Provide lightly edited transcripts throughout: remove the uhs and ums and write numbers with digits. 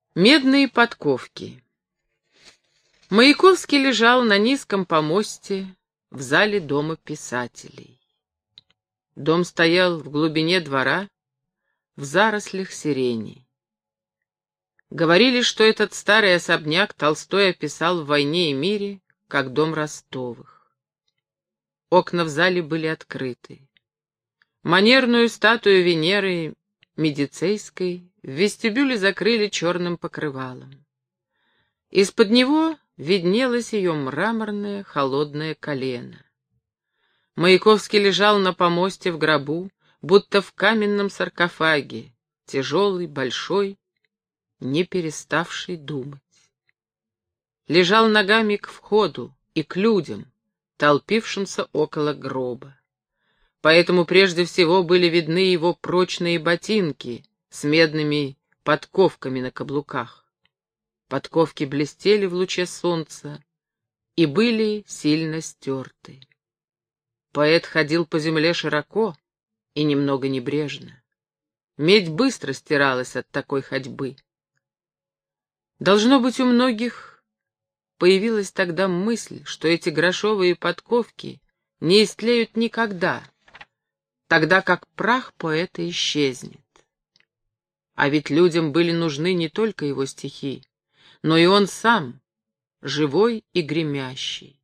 Медные подковки. Маяковский лежал на низком помосте в зале Дома писателей. Дом стоял в глубине двора, в зарослях сирени. Говорили, что этот старый особняк Толстой описал в «Войне и мире» как дом Ростовых. Окна в зале были открыты. Манерную статую Венеры Медицейской в вестибюле закрыли черным покрывалом. Из-под него виднелось ее мраморное холодное колено. Маяковский лежал на помосте в гробу, будто в каменном саркофаге, тяжелый, большой, не переставший думать. Лежал ногами к входу и к людям, толпившимся около гроба. Поэтому прежде всего были видны его прочные ботинки с медными подковками на каблуках. Подковки блестели в луче солнца и были сильно стерты. Поэт ходил по земле широко и немного небрежно. Медь быстро стиралась от такой ходьбы. Должно быть, у многих появилась тогда мысль, что эти грошовые подковки не истлеют никогда, тогда как прах поэта исчезнет. А ведь людям были нужны не только его стихи, но и он сам, живой и гремящий.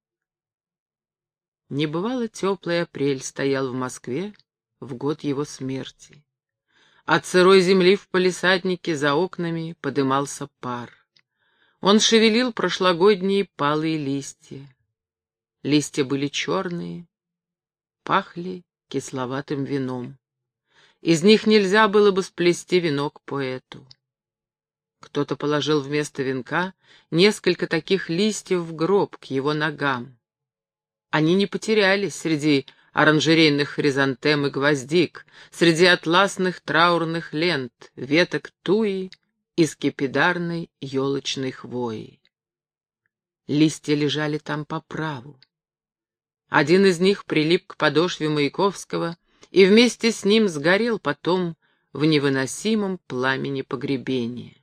Небывало теплый апрель стоял в Москве в год его смерти. От сырой земли в палисаднике за окнами подымался пар. Он шевелил прошлогодние палые листья. Листья были черные, пахли кисловатым вином. Из них нельзя было бы сплести венок поэту. Кто-то положил вместо венка несколько таких листьев в гроб к его ногам. Они не потерялись среди оранжерейных хризантем и гвоздик, среди атласных траурных лент, веток туи и скипидарной елочной хвои. Листья лежали там по праву. Один из них прилип к подошве Маяковского и вместе с ним сгорел потом в невыносимом пламени погребения.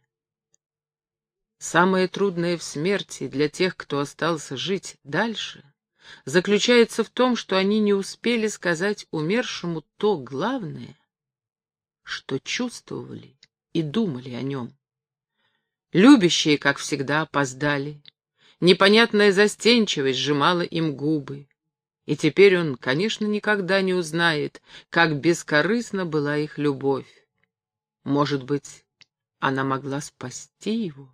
Самое трудное в смерти для тех, кто остался жить дальше, заключается в том, что они не успели сказать умершему то главное, что чувствовали и думали о нем. Любящие, как всегда, опоздали. Непонятная застенчивость сжимала им губы. И теперь он, конечно, никогда не узнает, как бескорыстна была их любовь. Может быть, она могла спасти его?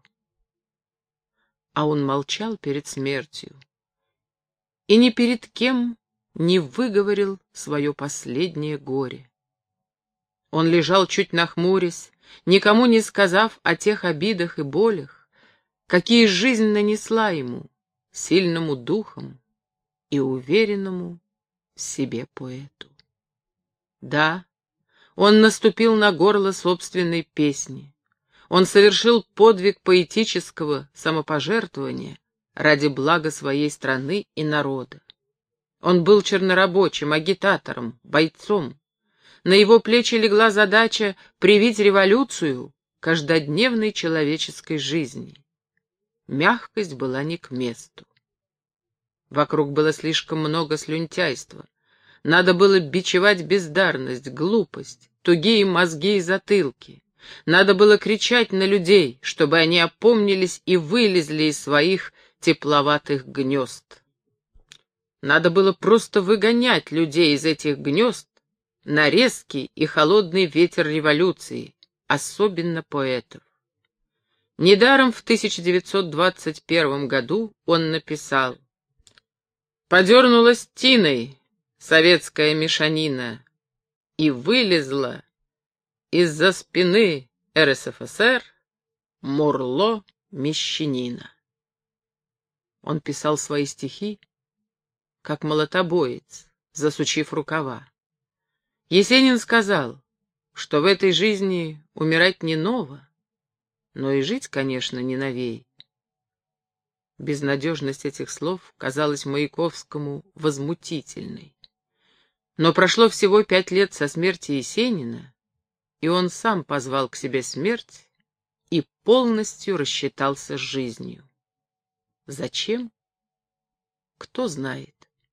А он молчал перед смертью и ни перед кем не выговорил свое последнее горе. Он лежал чуть нахмурясь, никому не сказав о тех обидах и болях, какие жизнь нанесла ему, сильному духом и уверенному в себе поэту. Да, он наступил на горло собственной песни. Он совершил подвиг поэтического самопожертвования ради блага своей страны и народа. Он был чернорабочим, агитатором, бойцом. На его плечи легла задача привить революцию каждодневной человеческой жизни. Мягкость была не к месту. Вокруг было слишком много слюнтяйства. Надо было бичевать бездарность, глупость, тугие мозги и затылки. Надо было кричать на людей, чтобы они опомнились и вылезли из своих тепловатых гнезд. Надо было просто выгонять людей из этих гнезд на резкий и холодный ветер революции, особенно поэтов. Недаром в 1921 году он написал: «Подернулась тиной советская мешанина и вылезла из-за спины РСФСР мурло мещанина». Он писал свои стихи, как молотобоец, засучив рукава. Есенин сказал, что в этой жизни умирать не ново, но и жить, конечно, не новей. Безнадежность этих слов казалась Маяковскому возмутительной. Но прошло всего 5 лет со смерти Есенина, и он сам позвал к себе смерть и полностью рассчитался с жизнью. Зачем? Кто знает.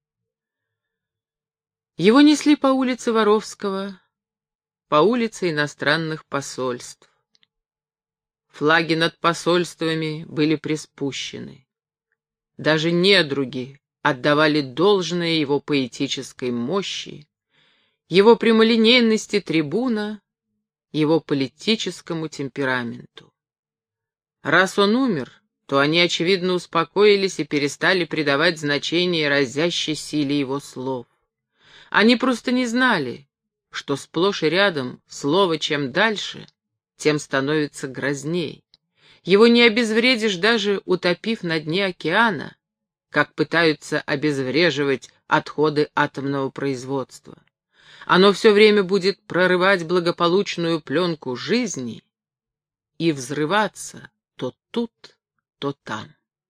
Его несли по улице Воровского, по улице иностранных посольств. Флаги над посольствами были приспущены. Даже недруги отдавали должное его поэтической мощи, его прямолинейности трибуна, его политическому темпераменту. Раз он умер, то они, очевидно, успокоились и перестали придавать значение разящей силе его слов. Они просто не знали, что сплошь и рядом слово чем дальше, тем становится грозней. Его не обезвредишь, даже утопив на дне океана, как пытаются обезвреживать отходы атомного производства. Оно все время будет прорывать благополучную пленку жизни и взрываться то тут, то там.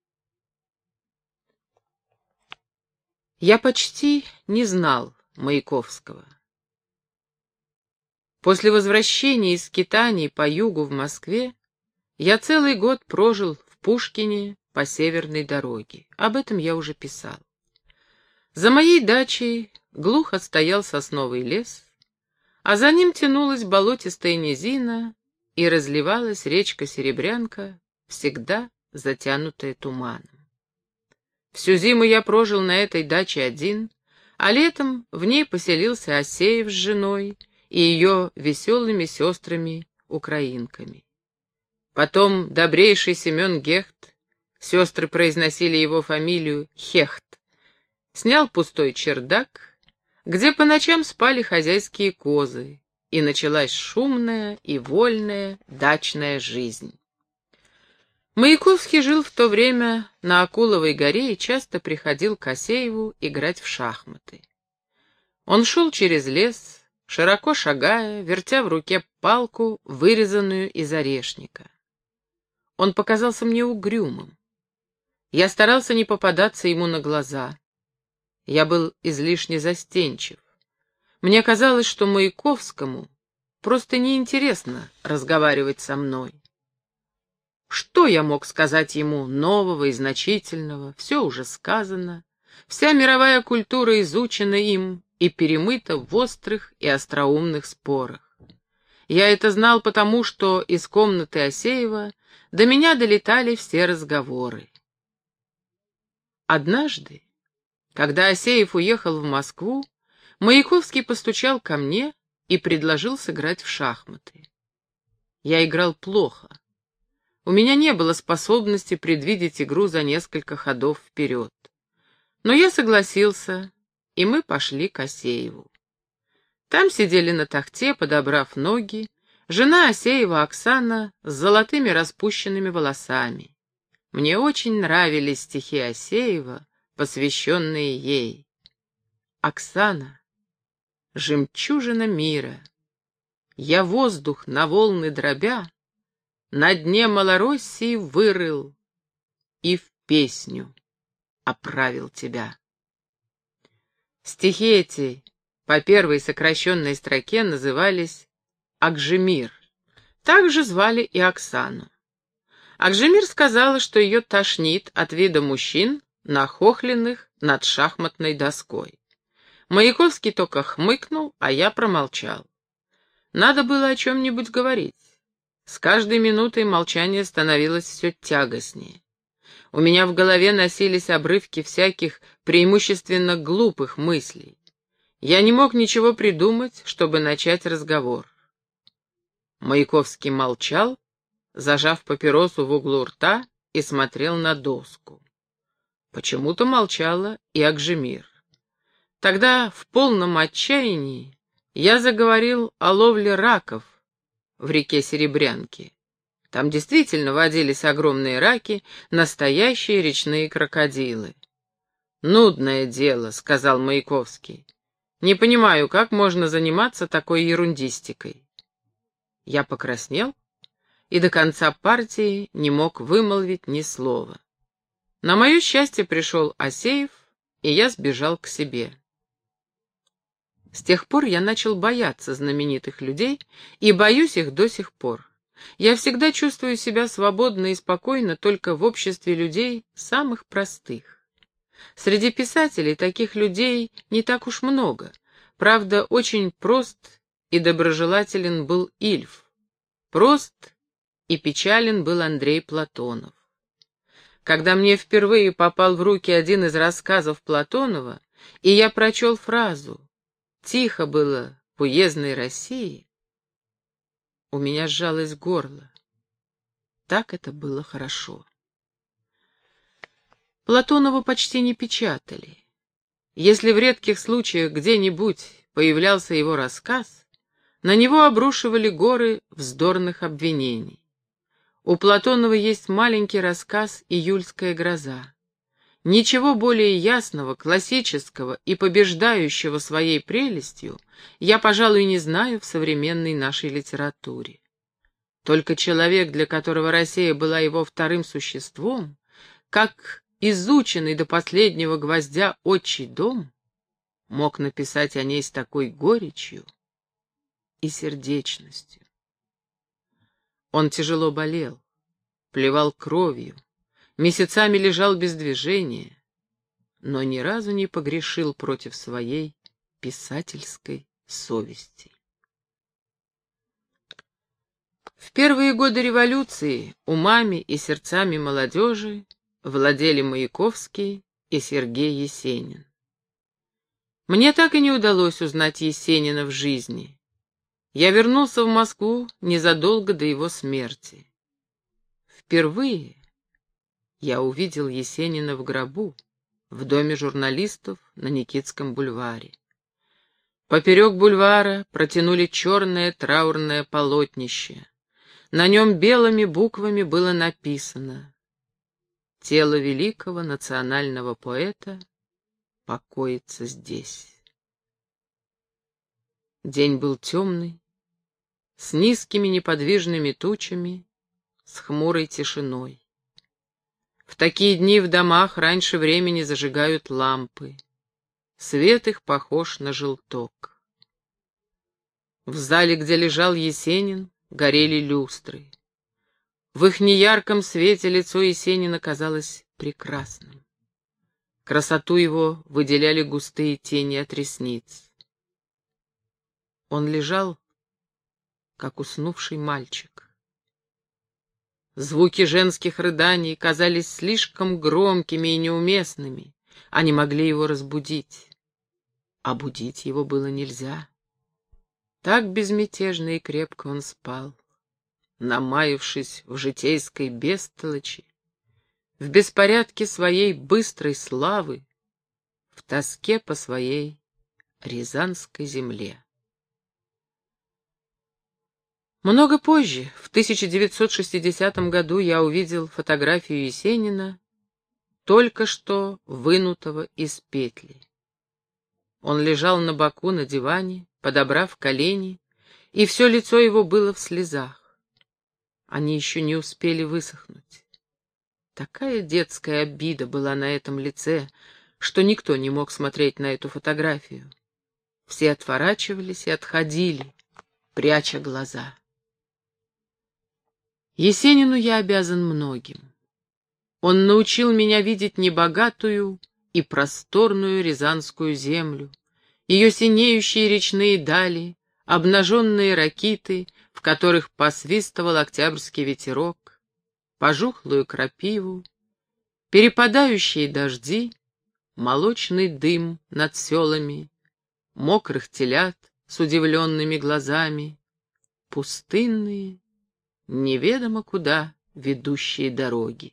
Я почти не знал Маяковского. После возвращения из скитаний по югу в Москве я целый год прожил в Пушкине по Северной дороге. Об этом я уже писал. За моей дачей глухо стоял сосновый лес, а за ним тянулась болотистая низина и разливалась речка Серебрянка, всегда затянутая туманом. Всю зиму я прожил на этой даче один, а летом в ней поселился Асеев с женой и ее веселыми сестрами-украинками. Потом добрейший Семен Гехт, сестры произносили его фамилию Хехт, снял пустой чердак, где по ночам спали хозяйские козы, и началась шумная и вольная дачная жизнь. Маяковский жил в то время на Акуловой горе и часто приходил к Асееву играть в шахматы. Он шел через лес, широко шагая, вертя в руке палку, вырезанную из орешника. Он показался мне угрюмым. Я старался не попадаться ему на глаза. Я был излишне застенчив. Мне казалось, что Маяковскому просто неинтересно разговаривать со мной. Что я мог сказать ему нового и значительного? Все уже сказано. Вся мировая культура изучена им и перемыта в острых и остроумных спорах. Я это знал потому, что из комнаты Асеева до меня долетали все разговоры. Однажды, когда Асеев уехал в Москву, Маяковский постучал ко мне и предложил сыграть в шахматы. Я играл плохо. У меня не было способности предвидеть игру за несколько ходов вперед. Но я согласился, и мы пошли к Асееву. Там сидели на тахте, подобрав ноги, жена Асеева Оксана с золотыми распущенными волосами. Мне очень нравились стихи Асеева, посвященные ей. Оксана, жемчужина мира, я воздух на волны дробя, на дне Малороссии вырыл и в песню оправил тебя. Стихи эти по первой сокращенной строке назывались «Акжемир». Также звали и Оксану. Акжемир сказала, что ее тошнит от вида мужчин, нахохленных над шахматной доской. Маяковский только хмыкнул, а я промолчал. Надо было о чем-нибудь говорить. С каждой минутой молчание становилось все тягостнее. У меня в голове носились обрывки всяких преимущественно глупых мыслей. Я не мог ничего придумать, чтобы начать разговор. Маяковский молчал, зажав папиросу в углу рта, и смотрел на доску. Почему-то молчала и Акжемир. Тогда в полном отчаянии я заговорил о ловле раков в реке Серебрянки. Там действительно водились огромные раки, настоящие речные крокодилы. «Нудное дело», — сказал Маяковский. «Не понимаю, как можно заниматься такой ерундистикой». Я покраснел и до конца партии не мог вымолвить ни слова. На мое счастье пришел Асеев, и я сбежал к себе. С тех пор я начал бояться знаменитых людей и боюсь их до сих пор. Я всегда чувствую себя свободно и спокойно только в обществе людей самых простых. Среди писателей таких людей не так уж много. Правда, очень прост и доброжелателен был Ильф. Прост и печален был Андрей Платонов. Когда мне впервые попал в руки один из рассказов Платонова, и я прочел фразу «Тихо было в уездной России», у меня сжалось горло. Так это было хорошо. Платонова почти не печатали. Если в редких случаях где-нибудь появлялся его рассказ, на него обрушивали горы вздорных обвинений. У Платонова есть маленький рассказ «Июльская гроза». Ничего более ясного, классического и побеждающего своей прелестью я, пожалуй, не знаю в современной нашей литературе. Только человек, для которого Россия была его вторым существом, как изученный до последнего гвоздя отчий дом, мог написать о ней с такой горечью и сердечностью. Он тяжело болел, плевал кровью, месяцами лежал без движения, но ни разу не погрешил против своей писательской совести. В первые годы революции умами и сердцами молодежи владели Маяковский и Сергей Есенин. Мне так и не удалось узнать Есенина в жизни. Я вернулся в Москву незадолго до его смерти. Впервые я увидел Есенина в гробу, в доме журналистов на Никитском бульваре. Поперек бульвара протянули черное траурное полотнище. На нем белыми буквами было написано: «Тело великого национального поэта покоится здесь». День был темный, с низкими неподвижными тучами, с хмурой тишиной. В такие дни в домах раньше времени зажигают лампы. Свет их похож на желток. В зале, где лежал Есенин, горели люстры. В их неярком свете лицо Есенина казалось прекрасным. Красоту его выделяли густые тени от ресниц. Он лежал, как уснувший мальчик. Звуки женских рыданий казались слишком громкими и неуместными, они могли его разбудить. А будить его было нельзя. Так безмятежно и крепко он спал, намаявшись в житейской бестолочи, в беспорядке своей быстрой славы, в тоске по своей рязанской земле. Много позже, в 1960 году, я увидел фотографию Есенина, только что вынутого из петли. Он лежал на боку на диване, подобрав колени, и все лицо его было в слезах. Они еще не успели высохнуть. Такая детская обида была на этом лице, что никто не мог смотреть на эту фотографию. Все отворачивались и отходили, пряча глаза. Есенину я обязан многим. Он научил меня видеть небогатую и просторную рязанскую землю, ее синеющие речные дали, обнаженные ракиты, в которых посвистывал октябрьский ветерок, пожухлую крапиву, перепадающие дожди, молочный дым над селами, мокрых телят с удивленными глазами, пустынные, неведомо куда ведущие дороги.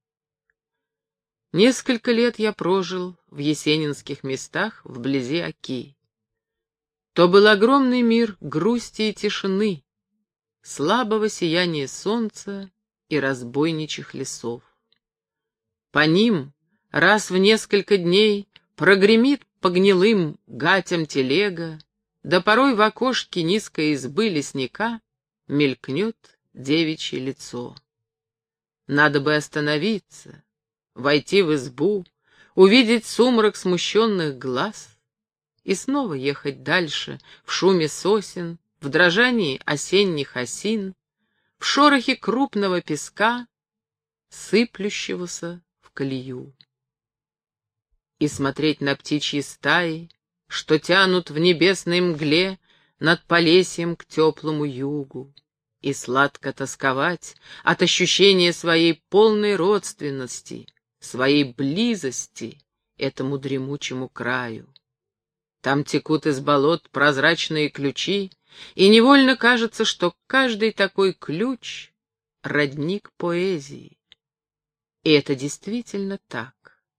Несколько лет я прожил в есенинских местах вблизи Оки. То был огромный мир грусти и тишины, слабого сияния солнца и разбойничьих лесов. По ним раз в несколько дней прогремит по гнилым гатям телега, да порой в окошке низкой избы лесника мелькнет девичье лицо. Надо бы остановиться, войти в избу, увидеть сумрак смущенных глаз и снова ехать дальше в шуме сосен, в дрожании осенних осин, в шорохе крупного песка, сыплющегося в колею. И смотреть на птичьи стаи, что тянут в небесной мгле над Полесьем к теплому югу, и сладко тосковать от ощущения своей полной родственности, своей близости этому дремучему краю. Там текут из болот прозрачные ключи, и невольно кажется, что каждый такой ключ — родник поэзии. И это действительно так.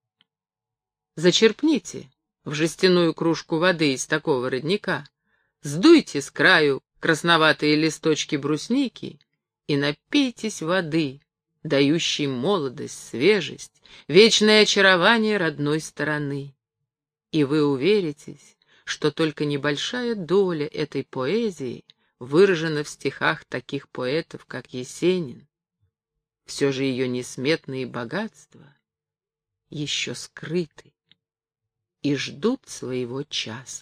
Зачерпните в жестяную кружку воды из такого родника, сдуйте с краю красноватые листочки брусники и напейтесь воды, дающей молодость, свежесть, вечное очарование родной стороны. И вы уверитесь, что только небольшая доля этой поэзии выражена в стихах таких поэтов, как Есенин. Все же ее несметные богатства еще скрыты и ждут своего часа.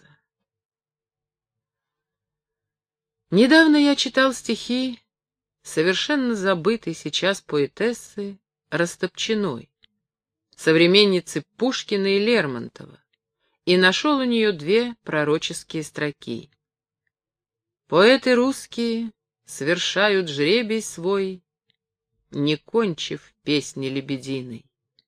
Недавно я читал стихи совершенно забытой сейчас поэтессы Растопчиной, современницы Пушкина и Лермонтова, и нашел у нее две пророческие строки. «Поэты русские совершают жребий свой, не кончив песни лебединой».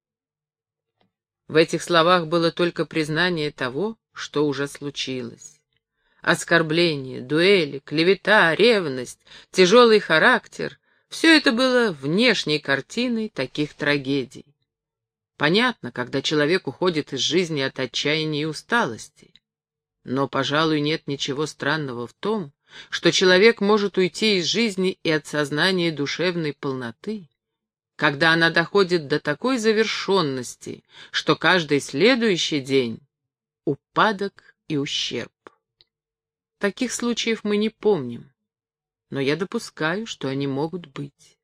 В этих словах было только признание того, что уже случилось. Оскорбление, дуэли, клевета, ревность, тяжелый характер — все это было внешней картиной таких трагедий. Понятно, когда человек уходит из жизни от отчаяния и усталости. Но, пожалуй, нет ничего странного в том, что человек может уйти из жизни и от сознания душевной полноты, когда она доходит до такой завершенности, что каждый следующий день — упадок и ущерб. Таких случаев мы не помним, но я допускаю, что они могут быть.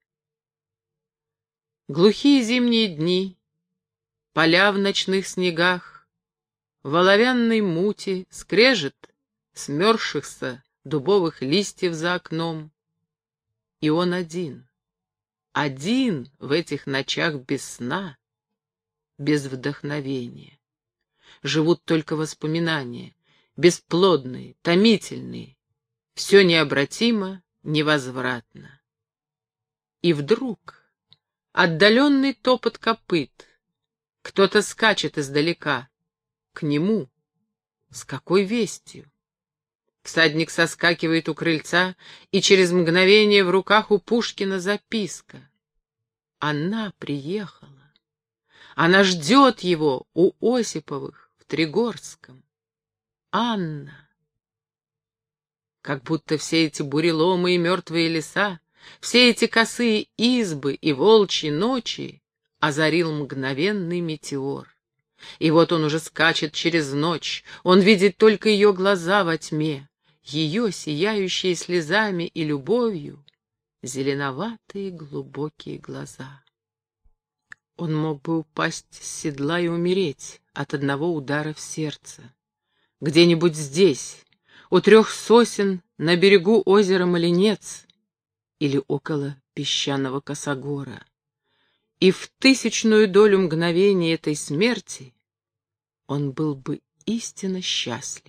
Глухие зимние дни, поля в ночных снегах, в оловянной мути скрежет смерзшихся дубовых листьев за окном. И он один в этих ночах без сна, без вдохновения. Живут только воспоминания, бесплодные, томительные, все необратимо, невозвратно. И вдруг отдаленный топот копыт, кто-то скачет издалека, к нему, с какой вестью? Всадник соскакивает у крыльца, и через мгновение в руках у Пушкина записка. Она приехала. Она ждет его у Осиповых в Тригорском. Анна. Как будто все эти буреломы и мертвые леса, все эти косые избы и волчьи ночи озарил мгновенный метеор. И вот он уже скачет через ночь, он видит только ее глаза во тьме, ее, сияющие слезами и любовью, зеленоватые глубокие глаза. Он мог бы упасть с седла и умереть от одного удара в сердце. Где-нибудь здесь, у 3 сосен на берегу озера Малинец или около песчаного косогора. И в 1000-ую долю мгновения этой смерти он был бы истинно счастлив.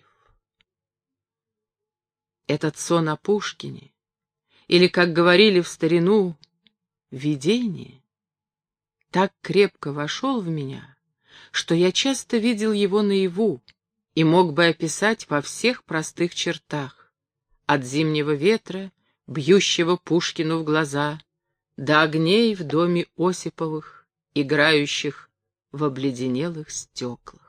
Этот сон о Пушкине, или, как говорили в старину, видение, так крепко вошел в меня, что я часто видел его наяву и мог бы описать во всех простых чертах, от зимнего ветра, бьющего Пушкину в глаза, до огней в доме Осиповых, играющих в обледенелых стеклах.